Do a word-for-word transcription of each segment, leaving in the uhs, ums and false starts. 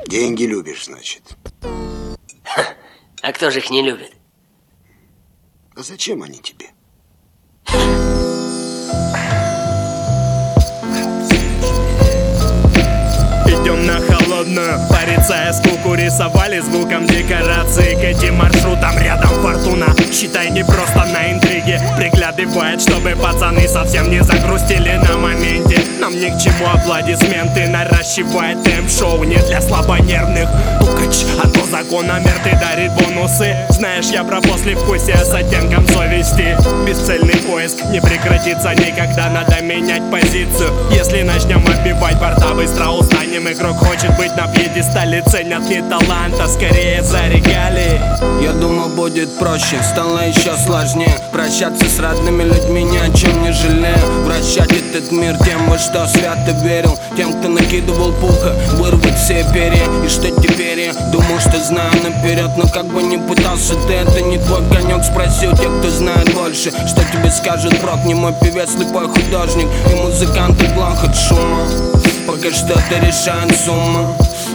Деньги любишь, значит. Ха, а кто же их не любит? А зачем они тебе? Идем на холодную, порицая скуку, рисовали звуком декорации. К этим маршрутам рядом фортуна, считай, не просто на интриге. Приглядывает, чтобы пацаны совсем не загрустили на моменте. Нам ни к чему аплодисменты, наращивает темп-шоу не для слабонервных. Тукач, а то закономерный дарит бонусы. Знаешь, я про послевкусие с оттенком совести. Бесцельный поиск не прекратится никогда, надо менять позицию. Если начнем отбивать борта, быстро устанем. Игрок хочет быть на пьедестале, ценят не таланта, скорее за регалии. Я думал, будет проще, стало еще сложнее. Прощаться с родными людьми, ни о чем не жалею. Вращать этот мир тем, во что свято верил. Тем, кто накидывал пуха, вырвать все перья. И что теперь я думал, что знаю наперед. Но как бы ни пытался ты, это не твой конек. Спроси у тех, кто знает больше, что тебе скажет прок. Не мой певец, слепой художник и музыканты плохо от шума. Пока что это решает сумма.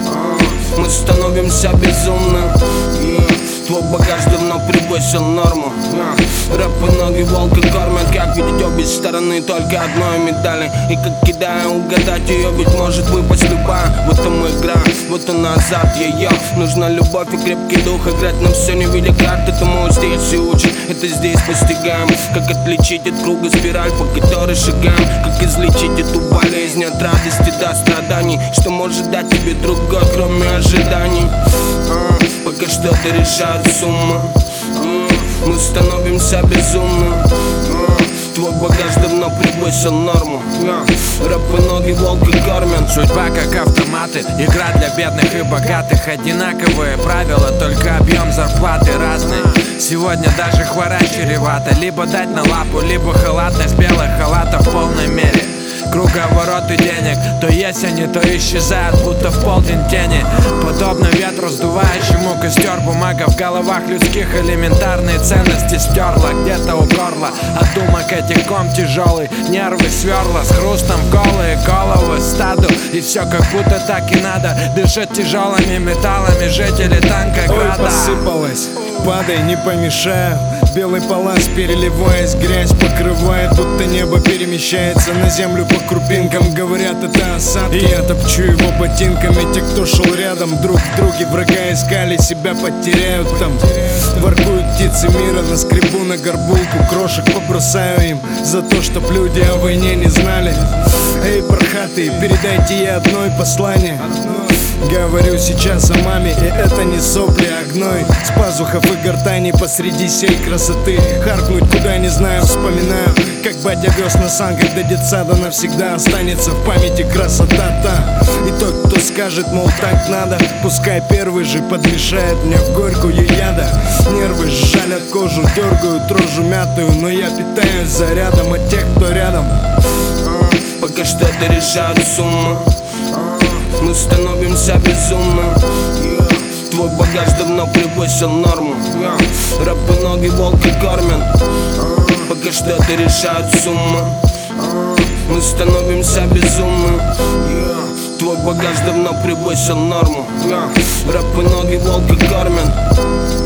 Мы становимся безумно. Твой багаж давно превысил норму. Рэп и ноги волка кормят. Как видеть обе стороны только одной медали. И как кидая, угадать ее ведь может выпасть любая. В этом игра, вот и назад ее. Нужна любовь и крепкий дух. Играть на все, не видя карт. Этому здесь и учат, это здесь постигаем. Как отличить от круга спираль, по которой шагаем. Как излечить эту болезнь от радости до страданий. Что может дать тебе другой, кроме ожиданий. Пока что это решает сумма. Мы становимся безумно. Твой багаж давно превысил норму. Рэп и ноги волка кормят. Судьба как автоматы, игра для бедных и богатых. Одинаковые правила, только объем зарплаты разный. Сегодня даже хвора чревата. Либо дать на лапу, либо халатность белых халатов в полной мере. Круговороты денег, то есть они, то исчезают, будто в полдень тени. Подобно ветру, сдувающему костер. Бумага в головах людских элементарные ценности стерла где-то у горла. От думок этих ком тяжелый, нервы сверла. С хрустом голые головы стаду. И все как будто так и надо. Дышат тяжелыми металлами жители танка града. Ой, посыпалась, падай, не помешаю. Белый палас, переливаясь, грязь покрывает. Будто небо перемещается на землю по крупинкам. Говорят, это осадки, и я топчу его ботинками. Те, кто шел рядом, друг в друге врага искали, себя потеряют там. Воркуют птицы мира, наскребу на горбулку. Крошек побросаю им за то, чтоб люди о войне не знали. Эй, пархатые, передайте ей одно послание. Говорю сейчас о маме, и это не сопли, а гной. С пазухов и гортани посреди сей красоты. Харкнуть куда не знаю, вспоминаю, как батя вез на санках до детсада. Навсегда останется в памяти красота-та. И тот, кто скажет, мол, так надо, пускай первый же подмешает мне в горькую яда. Нервы жалят кожу, дергают рожу мятую. Но я питаюсь зарядом от тех, кто рядом. Пока что это решает сумма. Мы становимся безумно. Твой багаж давно превысил норму. Рэп и ноги волка кормят. Пока что это решает сумма. Мы становимся безумно. Твой багаж давно превысил норму. Рэп и ноги волка кормят.